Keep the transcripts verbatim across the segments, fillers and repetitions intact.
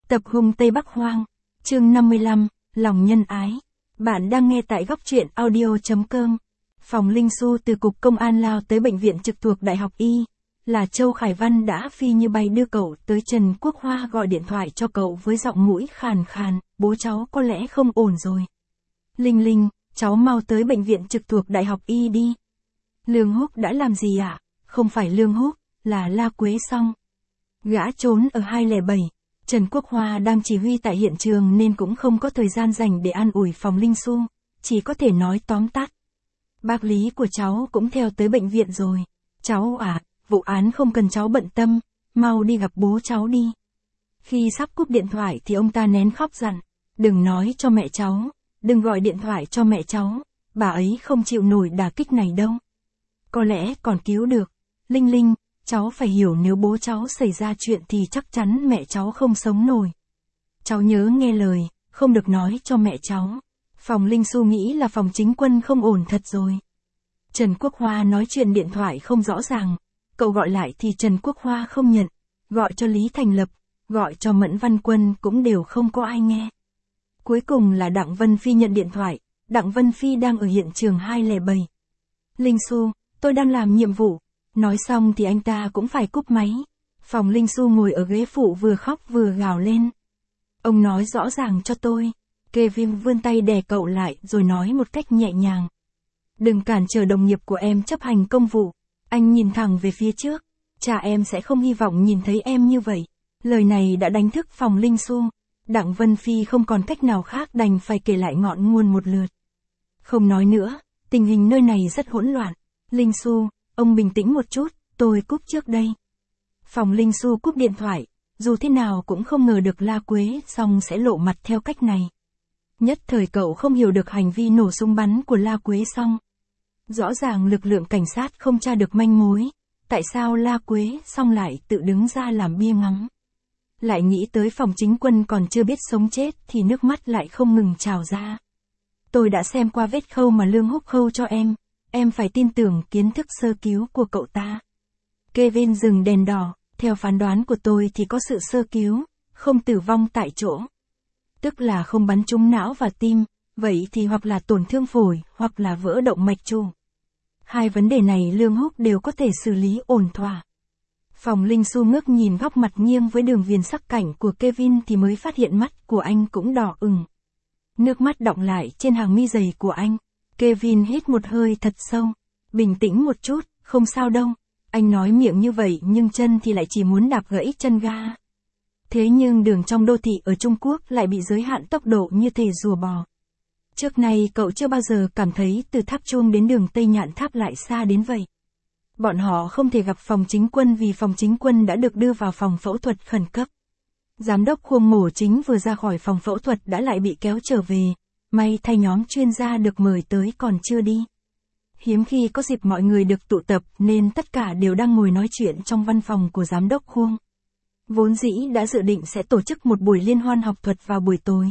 Tập hung Tây Bắc Hoang, chương năm mươi lăm, lòng nhân ái. Bạn đang nghe tại góc truyện audio.com. Phòng Linh Xu từ Cục Công an lao tới bệnh viện trực thuộc Đại học Y, là Châu Khải Văn đã phi như bay đưa cậu tới Trần Quốc Hoa gọi điện thoại cho cậu với giọng mũi khàn khàn, bố cháu có lẽ không ổn rồi. Linh Linh, cháu mau tới bệnh viện trực thuộc Đại học Y đi. Lương Húc đã làm gì ạ? À? Không phải Lương Húc, là La Quế Song. Gã trốn ở hai không bảy. Trần Quốc Hoa đang chỉ huy tại hiện trường nên cũng không có thời gian dành để an ủi Phòng Linh Xu, chỉ có thể nói tóm tắt. Bác Lý của cháu cũng theo tới bệnh viện rồi. Cháu à, vụ án không cần cháu bận tâm, mau đi gặp bố cháu đi. Khi sắp cúp điện thoại thì ông ta nén khóc dặn, đừng nói cho mẹ cháu, đừng gọi điện thoại cho mẹ cháu, bà ấy không chịu nổi đả kích này đâu. Có lẽ còn cứu được. Linh Linh, cháu phải hiểu nếu bố cháu xảy ra chuyện thì chắc chắn mẹ cháu không sống nổi. Cháu nhớ nghe lời, không được nói cho mẹ cháu. Phòng Linh Xu nghĩ là Phòng Chính Quân không ổn thật rồi. Trần Quốc Hoa nói chuyện điện thoại không rõ ràng, cậu gọi lại thì Trần Quốc Hoa không nhận, gọi cho Lý Thành Lập, gọi cho Mẫn Văn Quân cũng đều không có ai nghe. Cuối cùng là Đặng Vân Phi nhận điện thoại, Đặng Vân Phi đang ở hiện trường hai không bảy. Linh Xu, tôi đang làm nhiệm vụ. Nói xong thì anh ta cũng phải cúp máy. Phòng Linh Xu ngồi ở ghế phụ vừa khóc vừa gào lên. Ông nói rõ ràng cho tôi. Kevin vươn tay đè cậu lại rồi nói một cách nhẹ nhàng. Đừng cản trở đồng nghiệp của em chấp hành công vụ. Anh nhìn thẳng về phía trước. Cha em sẽ không hy vọng nhìn thấy em như vậy. Lời này đã đánh thức Phòng Linh Xu. Đặng Vân Phi không còn cách nào khác đành phải kể lại ngọn nguồn một lượt. Không nói nữa, tình hình nơi này rất hỗn loạn. Linh Xu, ông bình tĩnh một chút, tôi cúp trước đây. Phòng Linh Xu cúp điện thoại, dù thế nào cũng không ngờ được La Quế Song sẽ lộ mặt theo cách này. Nhất thời cậu không hiểu được hành vi nổ súng bắn của La Quế Song. Rõ ràng lực lượng cảnh sát không tra được manh mối, tại sao La Quế Song lại tự đứng ra làm bia ngắm. Lại nghĩ tới Phòng Chính Quân còn chưa biết sống chết thì nước mắt lại không ngừng trào ra. Tôi đã xem qua vết khâu mà Lương Húc khâu cho em. Em phải tin tưởng kiến thức sơ cứu của cậu ta. Kevin dừng đèn đỏ, theo phán đoán của tôi thì có sự sơ cứu, không tử vong tại chỗ. Tức là không bắn trúng não và tim, vậy thì hoặc là tổn thương phổi, hoặc là vỡ động mạch chu. Hai vấn đề này Lương Húc đều có thể xử lý ổn thỏa. Phòng Linh Xu ngước nhìn góc mặt nghiêng với đường viền sắc cảnh của Kevin thì mới phát hiện mắt của anh cũng đỏ ửng. Nước mắt đọng lại trên hàng mi dày của anh. Kevin hít một hơi thật sâu. Bình tĩnh một chút, không sao đâu. Anh nói miệng như vậy nhưng chân thì lại chỉ muốn đạp gãy chân ga. Thế nhưng đường trong đô thị ở Trung Quốc lại bị giới hạn tốc độ như thể rùa bò. Trước này cậu chưa bao giờ cảm thấy từ Tháp Chuông đến đường Tây Nhạn Tháp lại xa đến vậy. Bọn họ không thể gặp Phòng Chính Quân vì Phòng Chính Quân đã được đưa vào phòng phẫu thuật khẩn cấp. Giám đốc khuôn mổ chính vừa ra khỏi phòng phẫu thuật đã lại bị kéo trở về. May thay nhóm chuyên gia được mời tới còn chưa đi. Hiếm khi có dịp mọi người được tụ tập nên tất cả đều đang ngồi nói chuyện trong văn phòng của giám đốc Khuông. Vốn dĩ đã dự định sẽ tổ chức một buổi liên hoan học thuật vào buổi tối.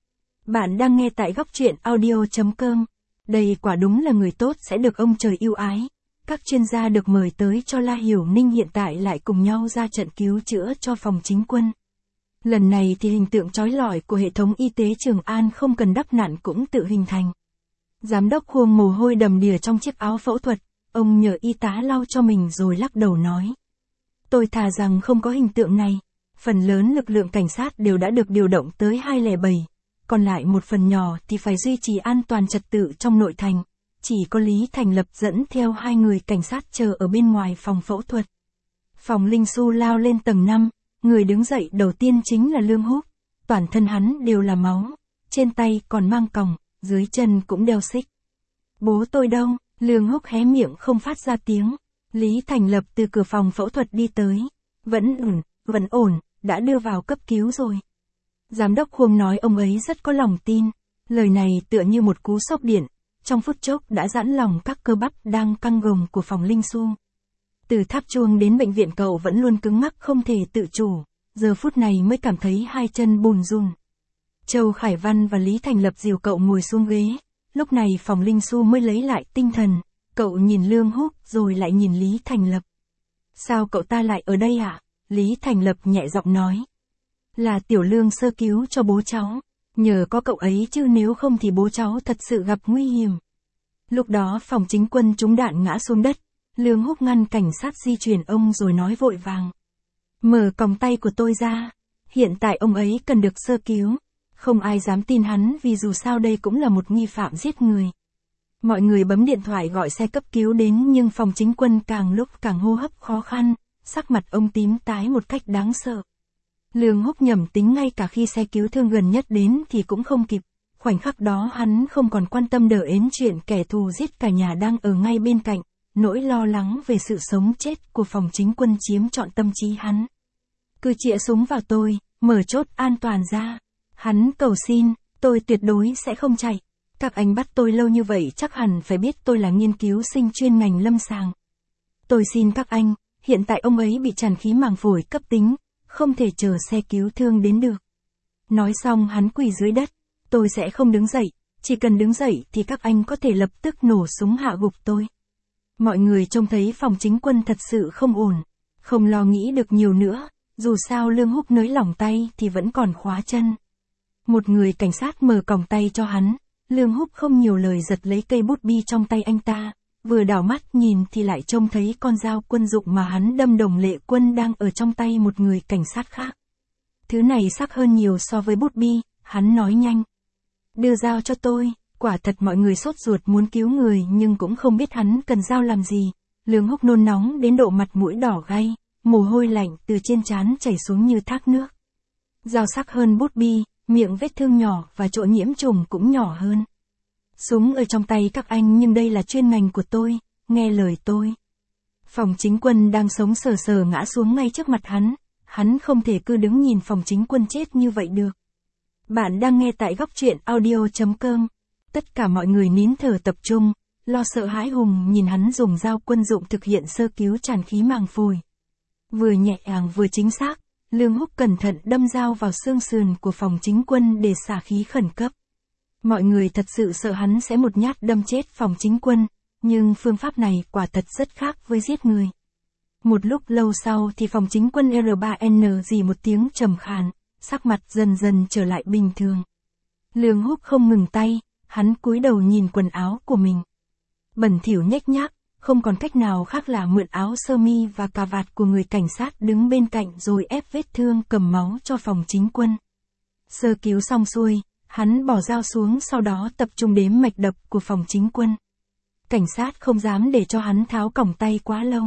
Bạn đang nghe tại góc truyện audio.com. Đây quả đúng là người tốt sẽ được ông trời yêu ái. Các chuyên gia được mời tới cho La Hiểu Ninh hiện tại lại cùng nhau ra trận cứu chữa cho Phòng Chính Quân. Lần này thì hình tượng chói lọi của hệ thống y tế Trường An không cần đắp nặn cũng tự hình thành. Giám đốc Khuông mồ hôi đầm đìa trong chiếc áo phẫu thuật, ông nhờ y tá lau cho mình rồi lắc đầu nói. Tôi thà rằng không có hình tượng này, phần lớn lực lượng cảnh sát đều đã được điều động tới hai không bảy, còn lại một phần nhỏ thì phải duy trì an toàn trật tự trong nội thành, chỉ có Lý Thành Lập dẫn theo hai người cảnh sát chờ ở bên ngoài phòng phẫu thuật. Phòng Linh Xu lao lên tầng năm. Người đứng dậy đầu tiên chính là Lương Húc, toàn thân hắn đều là máu, trên tay còn mang còng, dưới chân cũng đeo xích. Bố tôi đâu? Lương Húc hé miệng không phát ra tiếng. Lý Thành Lập từ cửa phòng phẫu thuật đi tới. Vẫn ổn, vẫn ổn, đã đưa vào cấp cứu rồi. Giám đốc Khuông nói ông ấy rất có lòng tin. Lời này tựa như một cú sốc điện, trong phút chốc đã giãn lòng các cơ bắp đang căng gồng của Phòng Linh Xu. Từ Tháp Chuông đến bệnh viện cậu vẫn luôn cứng ngắc không thể tự chủ, giờ phút này mới cảm thấy hai chân bùn run. Châu Khải Văn và Lý Thành Lập dìu cậu ngồi xuống ghế, lúc này Phòng Linh Xu mới lấy lại tinh thần, cậu nhìn Lương Húc rồi lại nhìn Lý Thành Lập. Sao cậu ta lại ở đây ạ? À? Lý Thành Lập nhẹ giọng nói. là Tiểu Lương sơ cứu cho bố cháu. Nhờ có cậu ấy chứ nếu không thì bố cháu thật sự gặp nguy hiểm. Lúc đó phòng chính quân trúng đạn ngã xuống đất, Lương Húc ngăn cảnh sát di chuyển ông rồi nói vội vàng. Mở còng tay của tôi ra, hiện tại ông ấy cần được sơ cứu. Không ai dám tin hắn vì dù sao đây cũng là một nghi phạm giết người. Mọi người bấm điện thoại gọi xe cấp cứu đến nhưng phòng chính quân càng lúc càng hô hấp khó khăn, sắc mặt ông tím tái một cách đáng sợ. Lương Húc nhẩm tính ngay cả khi xe cứu thương gần nhất đến thì cũng không kịp. Khoảnh khắc đó hắn không còn quan tâm đờ ến chuyện kẻ thù giết cả nhà đang ở ngay bên cạnh, nỗi lo lắng về sự sống chết của phòng chính quân chiếm trọn tâm trí hắn. Cứ chĩa súng vào tôi, mở chốt an toàn ra. Hắn cầu xin, tôi tuyệt đối sẽ không chạy. Các anh bắt tôi lâu như vậy chắc hẳn phải biết tôi là nghiên cứu sinh chuyên ngành lâm sàng. Tôi xin các anh, hiện tại ông ấy bị tràn khí màng phổi cấp tính, không thể chờ xe cứu thương đến được. Nói xong hắn quỳ dưới đất, tôi sẽ không đứng dậy, chỉ cần đứng dậy thì các anh có thể lập tức nổ súng hạ gục tôi. Mọi người trông thấy phòng chính quân thật sự không ổn, không lo nghĩ được nhiều nữa, dù sao Lương Húc nới lỏng tay thì vẫn còn khóa chân. Một người cảnh sát mở còng tay cho hắn, Lương Húc không nhiều lời giật lấy cây bút bi trong tay anh ta, vừa đảo mắt nhìn thì lại trông thấy con dao quân dụng mà hắn đâm Đồng Lệ Quân đang ở trong tay một người cảnh sát khác. Thứ này sắc hơn nhiều so với bút bi, hắn nói nhanh. Đưa dao cho tôi, quả thật mọi người sốt ruột muốn cứu người nhưng cũng không biết hắn cần dao làm gì. Lương Húc nôn nóng đến độ mặt mũi đỏ gay, mồ hôi lạnh từ trên trán chảy xuống như thác nước. Dao sắc hơn bút bi, miệng vết thương nhỏ và chỗ nhiễm trùng cũng nhỏ hơn. Súng ở trong tay các anh nhưng đây là chuyên ngành của tôi, nghe lời tôi. Phòng chính quân đang sống sờ sờ ngã xuống ngay trước mặt hắn, hắn không thể cứ đứng nhìn phòng chính quân chết như vậy được. Bạn đang nghe tại góc truyện audio chấm com. Tất cả mọi người nín thở tập trung, lo sợ hãi hùng nhìn hắn dùng dao quân dụng thực hiện sơ cứu tràn khí màng phổi. Vừa nhẹ nhàng vừa chính xác, Lương Húc cẩn thận đâm dao vào xương sườn của phòng chính quân để xả khí khẩn cấp. Mọi người thật sự sợ hắn sẽ một nhát đâm chết phòng chính quân, nhưng phương pháp này quả thật rất khác với giết người. Một lúc lâu sau thì phòng chính quân R ba N rỉ một tiếng trầm khàn, sắc mặt dần dần trở lại bình thường. Lương Húc không ngừng tay, hắn cúi đầu nhìn quần áo của mình. Bẩn thỉu nhếch nhác, không còn cách nào khác là mượn áo sơ mi và cà vạt của người cảnh sát đứng bên cạnh rồi ép vết thương cầm máu cho phòng chính quân. Sơ cứu xong xuôi, hắn bỏ dao xuống sau đó tập trung đếm mạch đập của phòng chính quân. Cảnh sát không dám để cho hắn tháo còng tay quá lâu.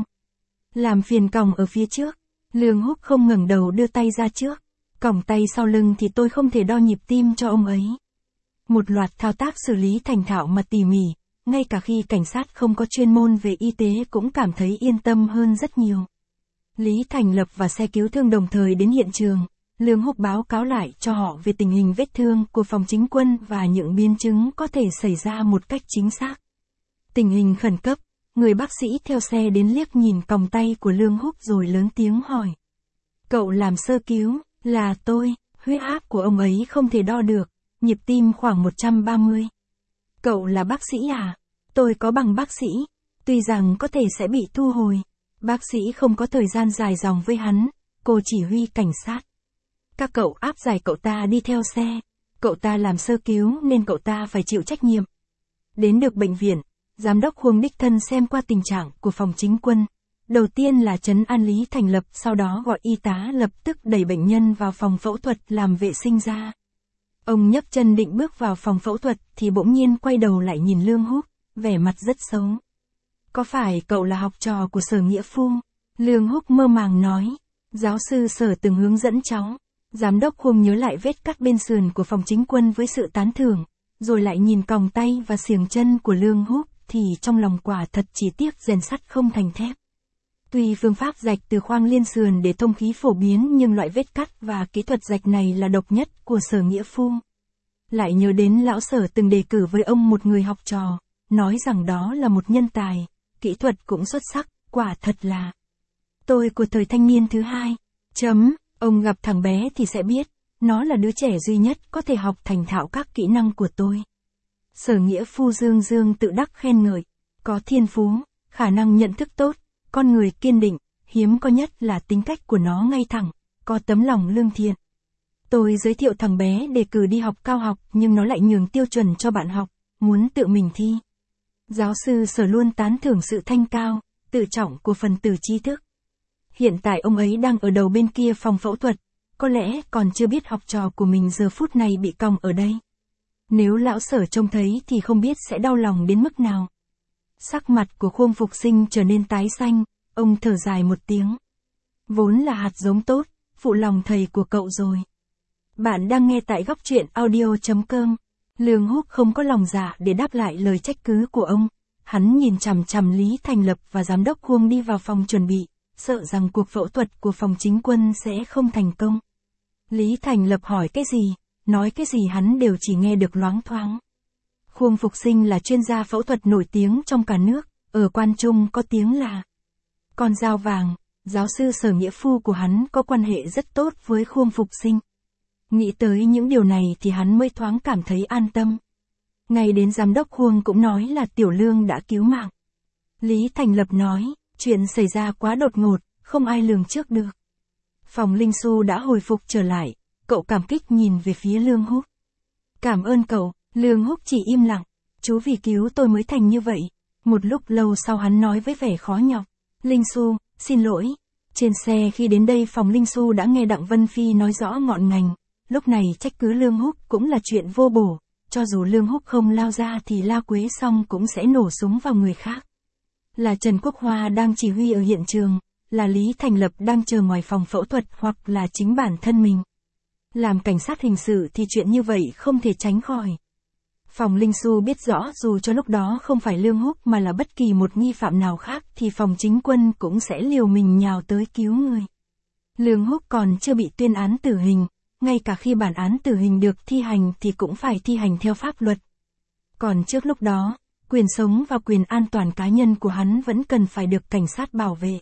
Làm phiền còng ở phía trước, Lương Húc không ngẩng đầu đưa tay ra trước. Còng tay sau lưng thì tôi không thể đo nhịp tim cho ông ấy. Một loạt thao tác xử lý thành thạo mà tỉ mỉ, ngay cả khi cảnh sát không có chuyên môn về y tế cũng cảm thấy yên tâm hơn rất nhiều. Lý Thành Lập và xe cứu thương đồng thời đến hiện trường, Lương Húc báo cáo lại cho họ về tình hình vết thương của phòng chính quân và những biến chứng có thể xảy ra một cách chính xác. Tình hình khẩn cấp, người bác sĩ theo xe đến liếc nhìn còng tay của Lương Húc rồi lớn tiếng hỏi. Cậu làm sơ cứu, là tôi, huyết áp của ông ấy không thể đo được, nhịp tim khoảng một trăm ba mươi. Cậu là bác sĩ à? Tôi có bằng bác sĩ, tuy rằng có thể sẽ bị thu hồi. Bác sĩ không có thời gian dài dòng với hắn, cô chỉ huy cảnh sát. Các cậu áp giải cậu ta đi theo xe, cậu ta làm sơ cứu nên cậu ta phải chịu trách nhiệm. Đến được bệnh viện, giám đốc Huông đích thân xem qua tình trạng của phòng chính quân. Đầu tiên là trấn an Lý Thành Lập, sau đó gọi y tá lập tức đẩy bệnh nhân vào phòng phẫu thuật làm vệ sinh da. Ông nhấc chân định bước vào phòng phẫu thuật thì bỗng nhiên quay đầu lại nhìn Lương Húc, vẻ mặt rất xấu. Có phải cậu là học trò của Sở Nghĩa Phu? Lương Húc mơ màng nói. Giáo sư Sở từng hướng dẫn cháu. Giám đốc Huông nhớ lại vết cắt bên sườn của phòng chính quân với sự tán thưởng, rồi lại nhìn còng tay và xiềng chân của Lương Húc thì trong lòng quả thật chỉ tiếc rèn sắt không thành thép. Tuy phương pháp rạch từ khoang liên sườn để thông khí phổ biến nhưng loại vết cắt và kỹ thuật rạch này là độc nhất của Sở Nghĩa Phu. Lại nhớ đến lão Sở từng đề cử với ông một người học trò, nói rằng đó là một nhân tài, kỹ thuật cũng xuất sắc, quả thật là. Tôi của thời thanh niên thứ hai, chấm, ông gặp thằng bé thì sẽ biết, nó là đứa trẻ duy nhất có thể học thành thạo các kỹ năng của tôi. Sở Nghĩa Phu dương dương tự đắc khen ngợi, có thiên phú, khả năng nhận thức tốt, con người kiên định, hiếm có nhất là tính cách của nó ngay thẳng, có tấm lòng lương thiện. Tôi giới thiệu thằng bé đề cử đi học cao học nhưng nó lại nhường tiêu chuẩn cho bạn học, muốn tự mình thi. Giáo sư Sở luôn tán thưởng sự thanh cao, tự trọng của phần tử trí thức. Hiện tại ông ấy đang ở đầu bên kia phòng phẫu thuật, có lẽ còn chưa biết học trò của mình giờ phút này bị còng ở đây. Nếu lão Sở trông thấy thì không biết sẽ đau lòng đến mức nào. Sắc mặt của Khuông Phục Sinh trở nên tái xanh, ông thở dài một tiếng. Vốn là hạt giống tốt, phụ lòng thầy của cậu rồi. Bạn đang nghe tại góc truyện audio chấm com. Lương Húc không có lòng dạ để đáp lại lời trách cứ của ông. Hắn nhìn chằm chằm Lý Thành Lập và giám đốc Khuông đi vào phòng chuẩn bị, sợ rằng cuộc phẫu thuật của phòng chính quân sẽ không thành công. Lý Thành Lập hỏi cái gì, nói cái gì hắn đều chỉ nghe được loáng thoáng. Khuông Phục Sinh là chuyên gia phẫu thuật nổi tiếng trong cả nước, ở Quan Trung có tiếng là con dao vàng. Giáo sư Sở nghĩa phu của hắn có quan hệ rất tốt với Khuông Phục Sinh. Nghĩ tới những điều này thì hắn mới thoáng cảm thấy an tâm. Ngay đến giám đốc Khuông cũng nói là Tiểu Lương đã cứu mạng. Lý Thành Lập nói, chuyện xảy ra quá đột ngột, không ai lường trước được. Phòng Linh Xu đã hồi phục trở lại, cậu cảm kích nhìn về phía Lương Húc. Cảm ơn cậu. Lương Húc chỉ im lặng, chú vì cứu tôi mới thành như vậy. Một lúc lâu sau hắn nói với vẻ khó nhọc, Linh Xu, xin lỗi. Trên xe khi đến đây phòng Linh Xu đã nghe Đặng Vân Phi nói rõ ngọn ngành, lúc này trách cứ Lương Húc cũng là chuyện vô bổ, cho dù Lương Húc không lao ra thì La Quế Song cũng sẽ nổ súng vào người khác. Là Trần Quốc Hoa đang chỉ huy ở hiện trường, là Lý Thành Lập đang chờ ngoài phòng phẫu thuật hoặc là chính bản thân mình. Làm cảnh sát hình sự thì chuyện như vậy không thể tránh khỏi. Phòng Linh Xu biết rõ dù cho lúc đó không phải Lương Húc mà là bất kỳ một nghi phạm nào khác thì phòng chính quân cũng sẽ liều mình nhào tới cứu người. Lương Húc còn chưa bị tuyên án tử hình, ngay cả khi bản án tử hình được thi hành thì cũng phải thi hành theo pháp luật. Còn trước lúc đó, quyền sống và quyền an toàn cá nhân của hắn vẫn cần phải được cảnh sát bảo vệ.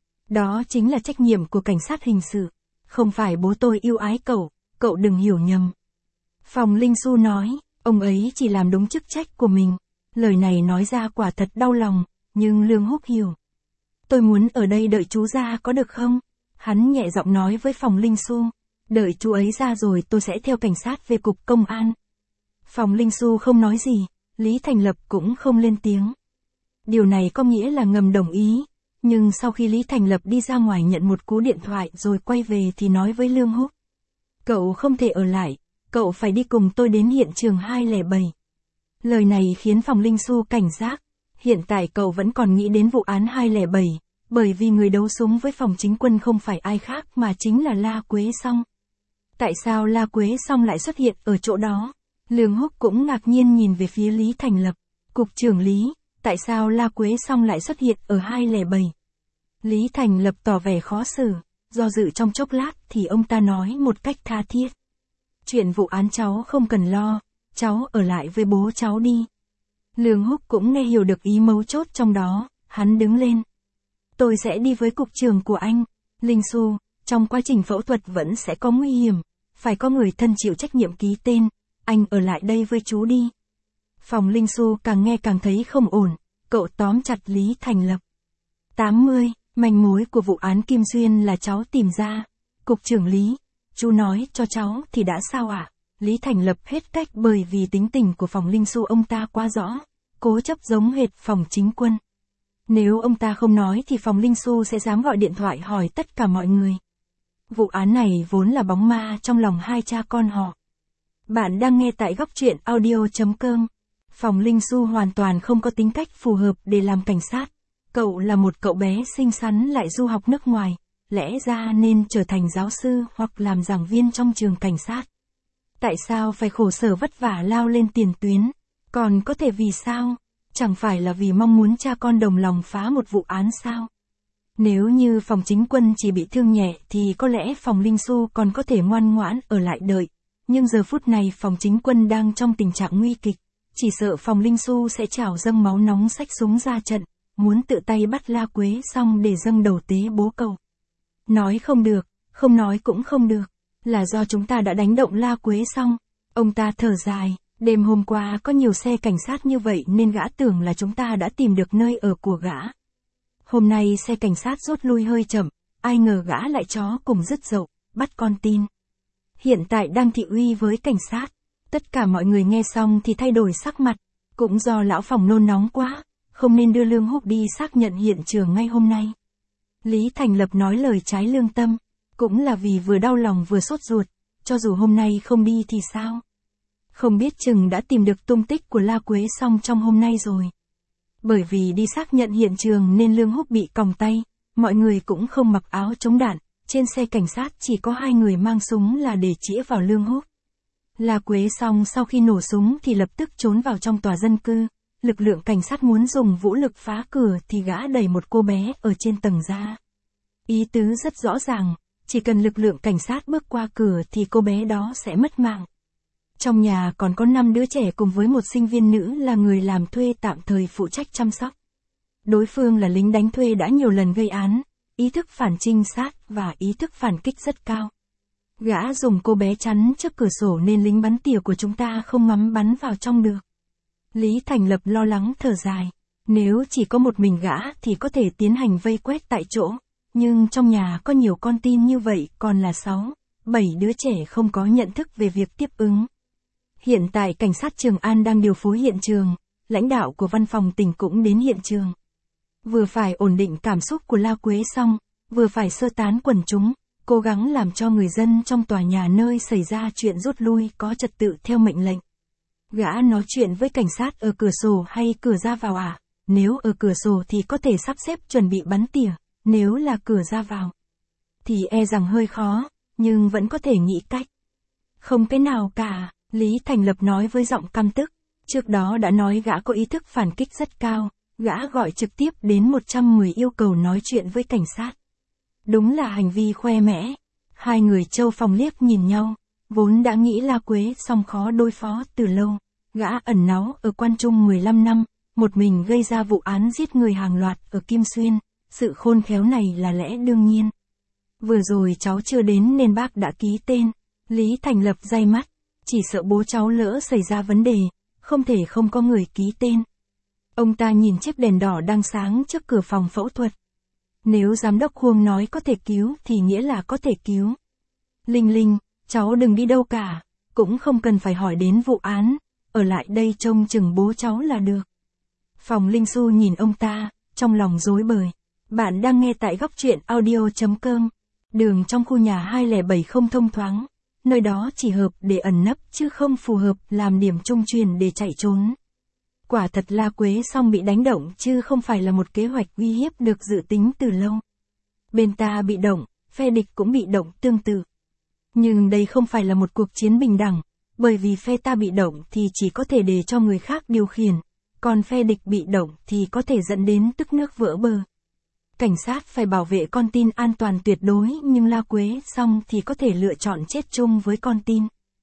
Đó chính là trách nhiệm của cảnh sát hình sự. Không phải bố tôi yêu ái cậu, cậu đừng hiểu nhầm. Phòng Linh Xu nói, ông ấy chỉ làm đúng chức trách của mình. Lời này nói ra quả thật đau lòng, nhưng Lương Húc hiểu. Tôi muốn ở đây đợi chú ra có được không? Hắn nhẹ giọng nói với phòng Linh Xu. Đợi chú ấy ra rồi tôi sẽ theo cảnh sát về cục công an. Phòng Linh Xu không nói gì, Lý Thành Lập cũng không lên tiếng. Điều này có nghĩa là ngầm đồng ý. Nhưng sau khi Lý Thành Lập đi ra ngoài nhận một cú điện thoại rồi quay về thì nói với Lương Húc. Cậu không thể ở lại, cậu phải đi cùng tôi đến hiện trường hai không bảy. Lời này khiến phòng Linh Xu cảnh giác. Hiện tại cậu vẫn còn nghĩ đến vụ án hai không bảy, bởi vì người đấu súng với phòng chính quân không phải ai khác mà chính là La Quế Song. Tại sao La Quế Song lại xuất hiện ở chỗ đó? Lương Húc cũng ngạc nhiên nhìn về phía Lý Thành Lập. Cục trưởng Lý, tại sao La Quế Song lại xuất hiện ở hai không bảy? Lý Thành Lập tỏ vẻ khó xử, do dự trong chốc lát thì ông ta nói một cách tha thiết. Chuyện vụ án cháu không cần lo, cháu ở lại với bố cháu đi. Lương Húc cũng nghe hiểu được ý mấu chốt trong đó, hắn đứng lên. Tôi sẽ đi với cục trưởng của anh. Linh Xu, trong quá trình phẫu thuật vẫn sẽ có nguy hiểm, phải có người thân chịu trách nhiệm ký tên, anh ở lại đây với chú đi. Phòng Linh Xu càng nghe càng thấy không ổn, cậu tóm chặt Lý Thành Lập. tám mươi, manh mối của vụ án Kim Xuyên là cháu tìm ra. Cục trưởng Lý, chú nói cho cháu thì đã sao ạ? À? Lý Thành Lập hết cách bởi vì tính tình của phòng Linh Xu ông ta quá rõ, cố chấp giống hệt phòng chính quân. Nếu ông ta không nói thì phòng Linh Xu sẽ dám gọi điện thoại hỏi tất cả mọi người. Vụ án này vốn là bóng ma trong lòng hai cha con họ. Bạn đang nghe tại góc truyện audio chấm com. Phòng Linh Xu hoàn toàn không có tính cách phù hợp để làm cảnh sát. Cậu là một cậu bé xinh xắn lại du học nước ngoài, lẽ ra nên trở thành giáo sư hoặc làm giảng viên trong trường cảnh sát. Tại sao phải khổ sở vất vả lao lên tiền tuyến? Còn có thể vì sao? Chẳng phải là vì mong muốn cha con đồng lòng phá một vụ án sao? Nếu như phòng chính quân chỉ bị thương nhẹ thì có lẽ phòng Linh Xu còn có thể ngoan ngoãn ở lại đợi. Nhưng giờ phút này phòng chính quân đang trong tình trạng nguy kịch. Chỉ sợ phòng Linh Xu sẽ trào dâng máu nóng xách súng ra trận, muốn tự tay bắt La Quế Song để dâng đầu tế bố cậu. Nói không được, không nói cũng không được, là do chúng ta đã đánh động La Quế Song. Ông ta thở dài, đêm hôm qua có nhiều xe cảnh sát như vậy nên gã tưởng là chúng ta đã tìm được nơi ở của gã. Hôm nay xe cảnh sát rút lui hơi chậm, ai ngờ gã lại chó cùng dứt dậu, bắt con tin. hiện tại đang thị uy với cảnh sát. Tất cả mọi người nghe xong thì thay đổi sắc mặt, cũng do lão phòng nôn nóng quá, không nên đưa Lương Húc đi xác nhận hiện trường ngay hôm nay. Lý Thành Lập nói lời trái lương tâm, cũng là vì vừa đau lòng vừa sốt ruột, cho dù hôm nay không đi thì sao? Không biết chừng đã tìm được tung tích của La Quế xong trong hôm nay rồi. Bởi vì đi xác nhận hiện trường nên Lương Húc bị còng tay, mọi người cũng không mặc áo chống đạn, trên xe cảnh sát chỉ có hai người mang súng là để chĩa vào Lương Húc. La Quế xong sau khi nổ súng thì lập tức trốn vào trong tòa dân cư, lực lượng cảnh sát muốn dùng vũ lực phá cửa thì gã đẩy một cô bé ở trên tầng ra. Ý tứ rất rõ ràng, chỉ cần lực lượng cảnh sát bước qua cửa thì cô bé đó sẽ mất mạng. Trong nhà còn có năm đứa trẻ cùng với một sinh viên nữ là người làm thuê tạm thời phụ trách chăm sóc. Đối phương là lính đánh thuê đã nhiều lần gây án, ý thức phản trinh sát và ý thức phản kích rất cao. Gã dùng cô bé chắn trước cửa sổ nên lính bắn tỉa của chúng ta không ngắm bắn vào trong được. Lý Thành Lập lo lắng thở dài. Nếu chỉ có một mình gã thì có thể tiến hành vây quét tại chỗ. Nhưng trong nhà có nhiều con tin như vậy còn là sáu, bảy đứa trẻ không có nhận thức về việc tiếp ứng. Hiện tại cảnh sát Trường An đang điều phối hiện trường, lãnh đạo của văn phòng tỉnh cũng đến hiện trường. Vừa phải ổn định cảm xúc của La Quế xong, vừa phải sơ tán quần chúng, cố gắng làm cho người dân trong tòa nhà nơi xảy ra chuyện rút lui có trật tự theo mệnh lệnh. Gã nói chuyện với cảnh sát ở cửa sổ hay cửa ra vào à? Nếu ở cửa sổ thì có thể sắp xếp chuẩn bị bắn tỉa, nếu là cửa ra vào thì e rằng hơi khó, nhưng vẫn có thể nghĩ cách. Không cái nào cả, Lý Thành Lập nói với giọng căm tức. Trước đó đã nói gã có ý thức phản kích rất cao, gã gọi trực tiếp đến một trăm mười yêu cầu nói chuyện với cảnh sát. Đúng là hành vi khoe mẽ. Hai người Châu Phong liếc nhìn nhau, vốn đã nghĩ La Quế xong khó đối phó từ lâu. Gã ẩn náu ở Quan Trung mười lăm năm, một mình gây ra vụ án giết người hàng loạt ở Kim Xuyên, sự khôn khéo này là lẽ đương nhiên. Vừa rồi cháu chưa đến nên bác đã ký tên. Lý Thành Lập day mắt, chỉ sợ bố cháu lỡ xảy ra vấn đề, không thể không có người ký tên. Ông ta nhìn chiếc đèn đỏ đang sáng trước cửa phòng phẫu thuật. Nếu giám đốc Khuông nói có thể cứu thì nghĩa là có thể cứu. Linh Linh, cháu đừng đi đâu cả, cũng không cần phải hỏi đến vụ án, ở lại đây trông chừng bố cháu là được. Phòng Linh Xu nhìn ông ta, trong lòng rối bời. Bạn đang nghe tại góc truyện audio chấm com. Đường trong khu nhà hai không bảy không thông thoáng, nơi đó chỉ hợp để ẩn nấp chứ không phù hợp làm điểm trung truyền để chạy trốn. Quả thật La Quế xong bị đánh động chứ không phải là một kế hoạch uy hiếp được dự tính từ lâu. Bên ta bị động, phe địch cũng bị động tương tự. Nhưng đây không phải là một cuộc chiến bình đẳng, bởi vì phe ta bị động thì chỉ có thể để cho người khác điều khiển, còn phe địch bị động thì có thể dẫn đến tức nước vỡ bờ. Cảnh sát phải bảo vệ con tin an toàn tuyệt đối nhưng La Quế xong thì có thể lựa chọn chết chung với con tin.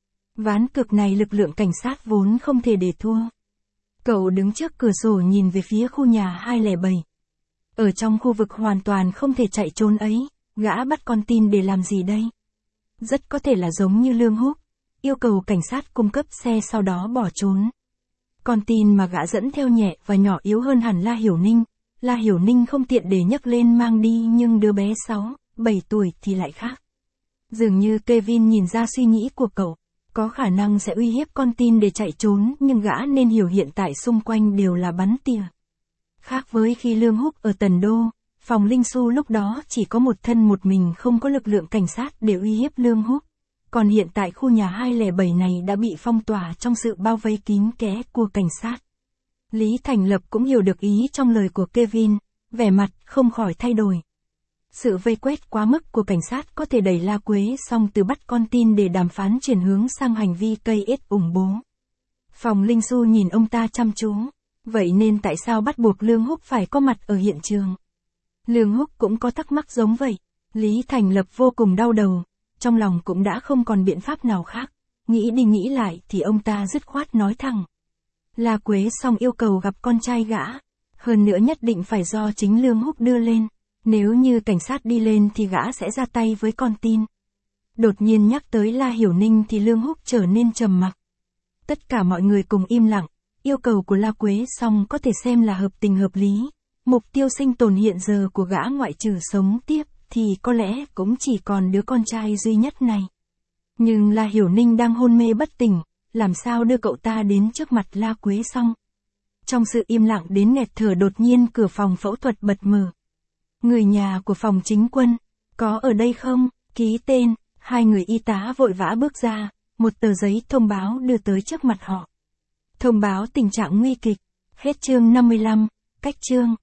Ván cược này lực lượng cảnh sát vốn không thể để thua. Cậu đứng trước cửa sổ nhìn về phía khu nhà hai không bảy. Ở trong khu vực hoàn toàn không thể chạy trốn ấy, gã bắt con tin để làm gì đây? Rất có thể là giống như Lương Húc, yêu cầu cảnh sát cung cấp xe sau đó bỏ trốn. Con tin mà gã dẫn theo nhẹ và nhỏ yếu hơn hẳn La Hiểu Ninh. La Hiểu Ninh không tiện để nhấc lên mang đi nhưng đứa bé sáu, bảy tuổi thì lại khác. Dường như Kevin nhìn ra suy nghĩ của cậu, có khả năng sẽ uy hiếp con tin để chạy trốn nhưng gã nên hiểu hiện tại xung quanh đều là bắn tỉa. Khác với khi Lương Húc ở Tần Đô, phòng Linh Xu lúc đó chỉ có một thân một mình không có lực lượng cảnh sát để uy hiếp Lương Húc. Còn hiện tại khu nhà hai không bảy này đã bị phong tỏa trong sự bao vây kín kẽ của cảnh sát. Lý Thành Lập cũng hiểu được ý trong lời của Kevin, vẻ mặt không khỏi thay đổi. Sự vây quét quá mức của cảnh sát có thể đẩy La Quế xong từ bắt con tin để đàm phán chuyển hướng sang hành vi cây ết ủng bố. Phòng Linh Xu nhìn ông ta chăm chú, vậy nên tại sao bắt buộc Lương Húc phải có mặt ở hiện trường? Lương Húc cũng có thắc mắc giống vậy. Lý Thành Lập vô cùng đau đầu, trong lòng cũng đã không còn biện pháp nào khác, nghĩ đi nghĩ lại thì ông ta dứt khoát nói thẳng. La Quế xong yêu cầu gặp con trai gã, hơn nữa nhất định phải do chính Lương Húc đưa lên, nếu như cảnh sát đi lên thì gã sẽ ra tay với con tin. Đột nhiên nhắc tới La Hiểu Ninh thì Lương Húc trở nên trầm mặc. Tất cả mọi người cùng im lặng, yêu cầu của La Quế xong có thể xem là hợp tình hợp lý, mục tiêu sinh tồn hiện giờ của gã ngoại trừ sống tiếp thì có lẽ cũng chỉ còn đứa con trai duy nhất này. Nhưng La Hiểu Ninh đang hôn mê bất tỉnh, làm sao đưa cậu ta đến trước mặt La Quế xong. Trong sự im lặng đến nghẹt thở đột nhiên cửa phòng phẫu thuật bật mở. Người nhà của phòng chính quân, có ở đây không? Ký tên, hai người y tá vội vã bước ra, một tờ giấy thông báo đưa tới trước mặt họ. Thông báo tình trạng nguy kịch, hết chương năm mươi lăm, cách chương.